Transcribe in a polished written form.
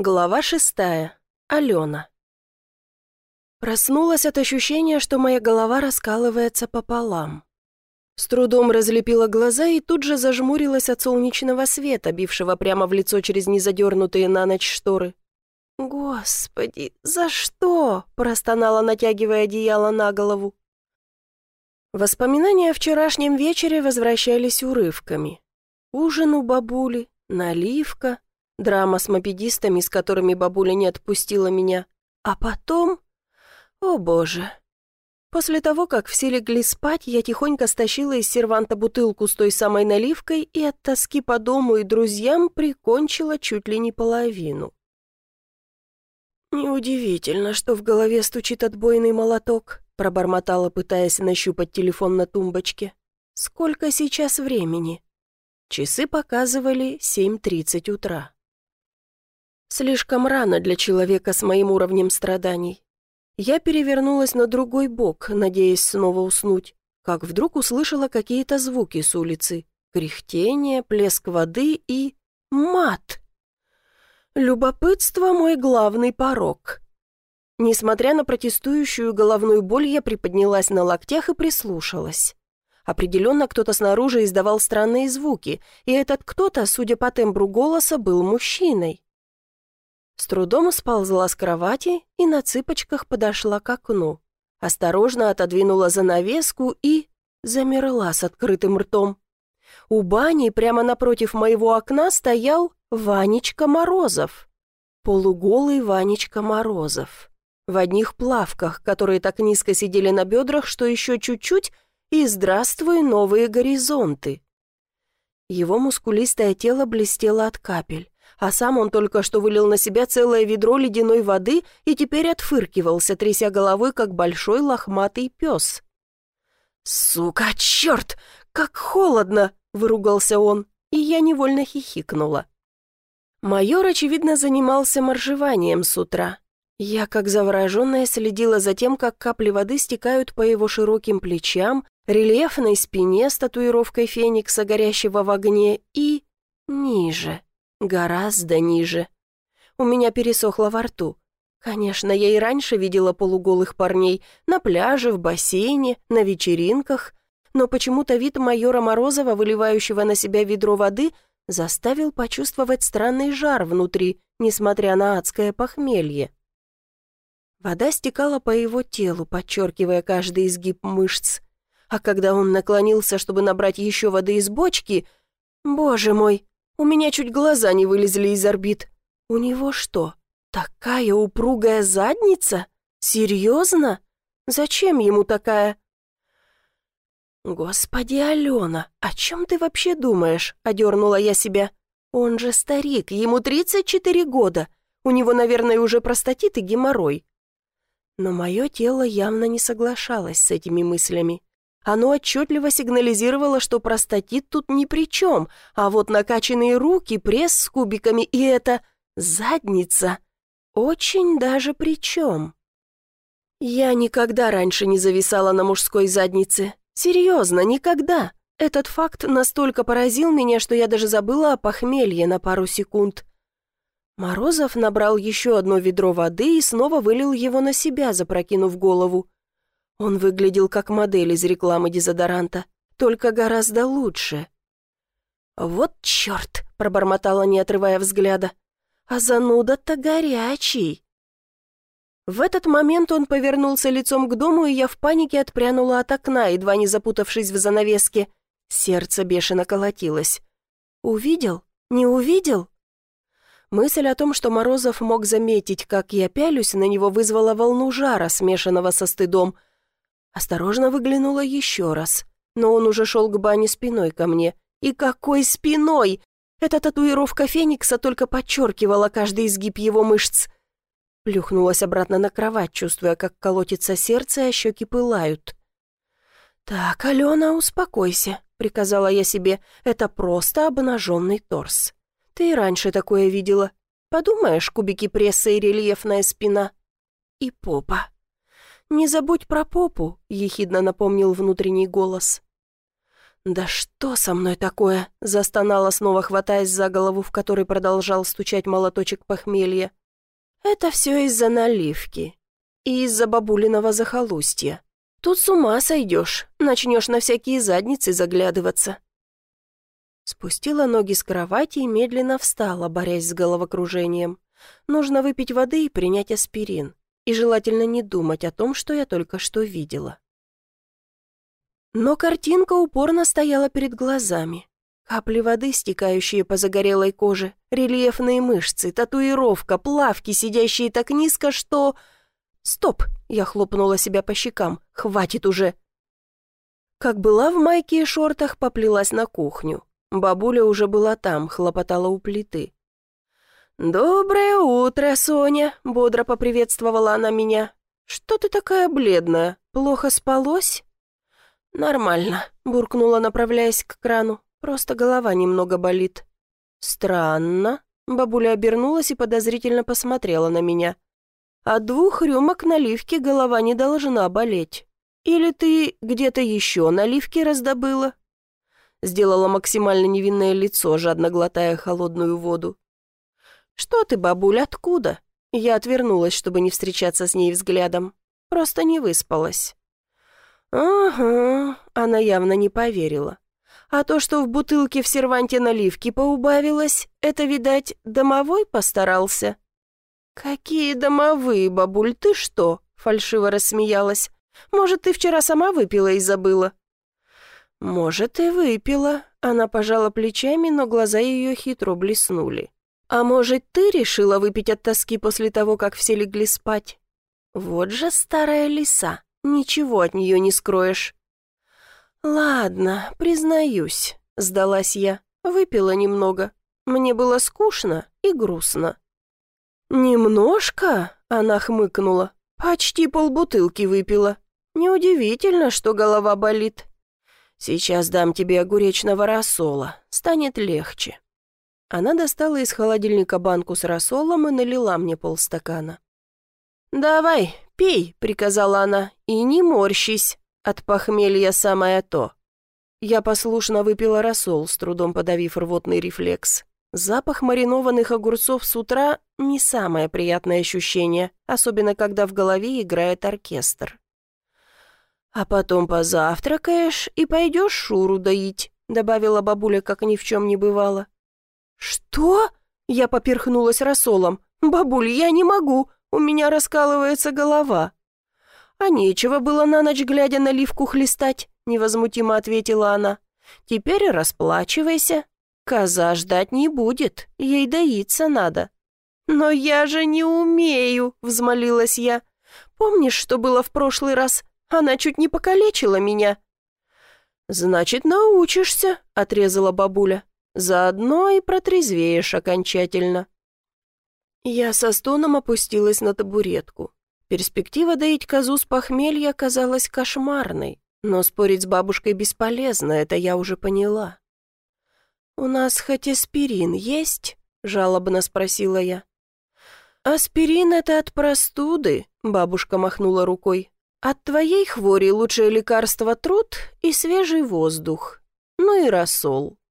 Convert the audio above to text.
Глава 6. Алена. Проснулась от ощущения, что моя голова раскалывается пополам. С трудом разлепила глаза и тут же зажмурилась от солнечного света, бившего прямо в лицо через незадернутые на ночь шторы. «Господи, за что?» – простонала, натягивая одеяло на голову. Воспоминания о вчерашнем вечере возвращались урывками. Ужин у бабули, наливка, драма с мопедистами, с которыми бабуля не отпустила меня. А потом... О боже! После того, как все легли спать, я тихонько стащила из серванта бутылку с той самой наливкой и от тоски по дому и друзьям прикончила чуть ли не половину. «Неудивительно, что в голове стучит отбойный молоток», пробормотала, пытаясь нащупать телефон на тумбочке. «Сколько сейчас времени?» Часы показывали 7:30 утра. Слишком рано для человека с моим уровнем страданий. Я перевернулась на другой бок, надеясь снова уснуть, как вдруг услышала какие-то звуки с улицы. Кряхтение, плеск воды и... мат! Любопытство — мой главный порок. Несмотря на протестующую головную боль, я приподнялась на локтях и прислушалась. Определенно кто-то снаружи издавал странные звуки, и этот кто-то, судя по тембру голоса, был мужчиной. С трудом сползла с кровати и на цыпочках подошла к окну. Осторожно отодвинула занавеску и... замерла с открытым ртом. У бани прямо напротив моего окна стоял Ванечка Морозов. Полуголый Ванечка Морозов. В одних плавках, которые так низко сидели на бедрах, что еще чуть-чуть, и здравствуй, новые горизонты. Его мускулистое тело блестело от капель, а сам он только что вылил на себя целое ведро ледяной воды и теперь отфыркивался, тряся головой, как большой лохматый пес. «Сука, черт, как холодно!» — выругался он, и я невольно хихикнула. Майор, очевидно, занимался моржеванием с утра. Я, как завороженная, следила за тем, как капли воды стекают по его широким плечам, рельефной спине с татуировкой феникса, горящего в огне, и... ниже, гораздо ниже. У меня пересохло во рту. Конечно, я и раньше видела полуголых парней на пляже, в бассейне, на вечеринках, но почему-то вид майора Морозова, выливающего на себя ведро воды, заставил почувствовать странный жар внутри, несмотря на адское похмелье. Вода стекала по его телу, подчеркивая каждый изгиб мышц. А когда он наклонился, чтобы набрать еще воды из бочки... Боже мой, у меня чуть глаза не вылезли из орбит. У него что, такая упругая задница? Серьезно? Зачем ему такая? «Господи, Алена, о чем ты вообще думаешь?» — одернула я себя. «Он же старик, ему 34 года. У него, наверное, уже простатит и геморрой». Но мое тело явно не соглашалось с этими мыслями. Оно отчетливо сигнализировало, что простатит тут ни при чем, а вот накачанные руки, пресс с кубиками и эта задница очень даже при чем. Я никогда раньше не зависала на мужской заднице. Серьезно, никогда. Этот факт настолько поразил меня, что я даже забыла о похмелье на пару секунд. Морозов набрал еще одно ведро воды и снова вылил его на себя, запрокинув голову. Он выглядел как модель из рекламы дезодоранта, только гораздо лучше. «Вот черт!» — пробормотала, не отрывая взгляда. «А зануда-то горячий!» В этот момент он повернулся лицом к дому, и я в панике отпрянула от окна, едва не запутавшись в занавеске. Сердце бешено колотилось. «Увидел? Не увидел?» Мысль о том, что Морозов мог заметить, как я пялюсь на него, вызвала волну жара, смешанного со стыдом. Осторожно выглянула еще раз, но он уже шел к бане спиной ко мне. И какой спиной! Эта татуировка феникса только подчеркивала каждый изгиб его мышц. Плюхнулась обратно на кровать, чувствуя, как колотится сердце, а щеки пылают. «Так, Алена, успокойся», — приказала я себе, — «это просто обнаженный торс. Ты и раньше такое видела. Подумаешь, кубики пресса и рельефная спина. И попа. Не забудь про попу», — ехидно напомнил внутренний голос. «Да что со мной такое?» — застонала, снова хватаясь за голову, в которой продолжал стучать молоточек похмелья. «Это все из-за наливки и из-за бабулиного захолустья. Тут с ума сойдешь, начнешь на всякие задницы заглядываться». Спустила ноги с кровати и медленно встала, борясь с головокружением. Нужно выпить воды и принять аспирин. И желательно не думать о том, что я только что видела. Но картинка упорно стояла перед глазами. Капли воды, стекающие по загорелой коже, рельефные мышцы, татуировка, плавки, сидящие так низко, что... «Стоп!» — я хлопнула себя по щекам. «Хватит уже!» Как была в майке и шортах, поплелась на кухню. Бабуля уже была там, хлопотала у плиты. «Доброе утро, Соня!» — бодро поприветствовала она меня. «Что ты такая бледная? Плохо спалось?» «Нормально», — буркнула, направляясь к крану. «Просто голова немного болит». «Странно». Бабуля обернулась и подозрительно посмотрела на меня. «От 2 рюмок наливки голова не должна болеть. Или ты где-то еще наливки раздобыла?» Сделала максимально невинное лицо, жадно глотая холодную воду. «Что ты, бабуль, откуда?» Я отвернулась, чтобы не встречаться с ней взглядом. Просто не выспалась. «Ага», она явно не поверила. «А то, что в бутылке в серванте наливки поубавилось, это, видать, домовой постарался?» «Какие домовые, бабуль, ты что?» — фальшиво рассмеялась. «Может, ты вчера сама выпила и забыла?» «Может, и выпила», — она пожала плечами, но глаза ее хитро блеснули. «А может, ты решила выпить от тоски после того, как все легли спать? Вот же старая лиса, ничего от нее не скроешь». «Ладно, признаюсь», — сдалась я, выпила немного. Мне было скучно и грустно. «Немножко?» — она хмыкнула. «Почти полбутылки выпила. Неудивительно, что голова болит. Сейчас дам тебе огуречного рассола, станет легче». Она достала из холодильника банку с рассолом и налила мне полстакана. «Давай, пей», — приказала она, — «и не морщись, от похмелья самое то». Я послушно выпила рассол, с трудом подавив рвотный рефлекс. Запах маринованных огурцов с утра — не самое приятное ощущение, особенно когда в голове играет оркестр. «А потом позавтракаешь и пойдешь Шуру доить», — добавила бабуля, как ни в чем не бывало. «Что?» — я поперхнулась рассолом. «Бабуль, я не могу, у меня раскалывается голова». «А нечего было на ночь глядя наливку хлестать», — невозмутимо ответила она. «Теперь расплачивайся. Коза ждать не будет, ей доиться надо». «Но я же не умею», — взмолилась я. «Помнишь, что было в прошлый раз? Она чуть не покалечила меня». «Значит, научишься», — отрезала бабуля. «Заодно и протрезвеешь окончательно». Я со стоном опустилась на табуретку. Перспектива доить козу с похмелья казалась кошмарной, но спорить с бабушкой бесполезно, это я уже поняла. «У нас хоть аспирин есть?» — жалобно спросила я. «Аспирин — это от простуды», — бабушка махнула рукой. «От твоей хвори лучшее лекарство — труд и свежий воздух. Ну и рассол».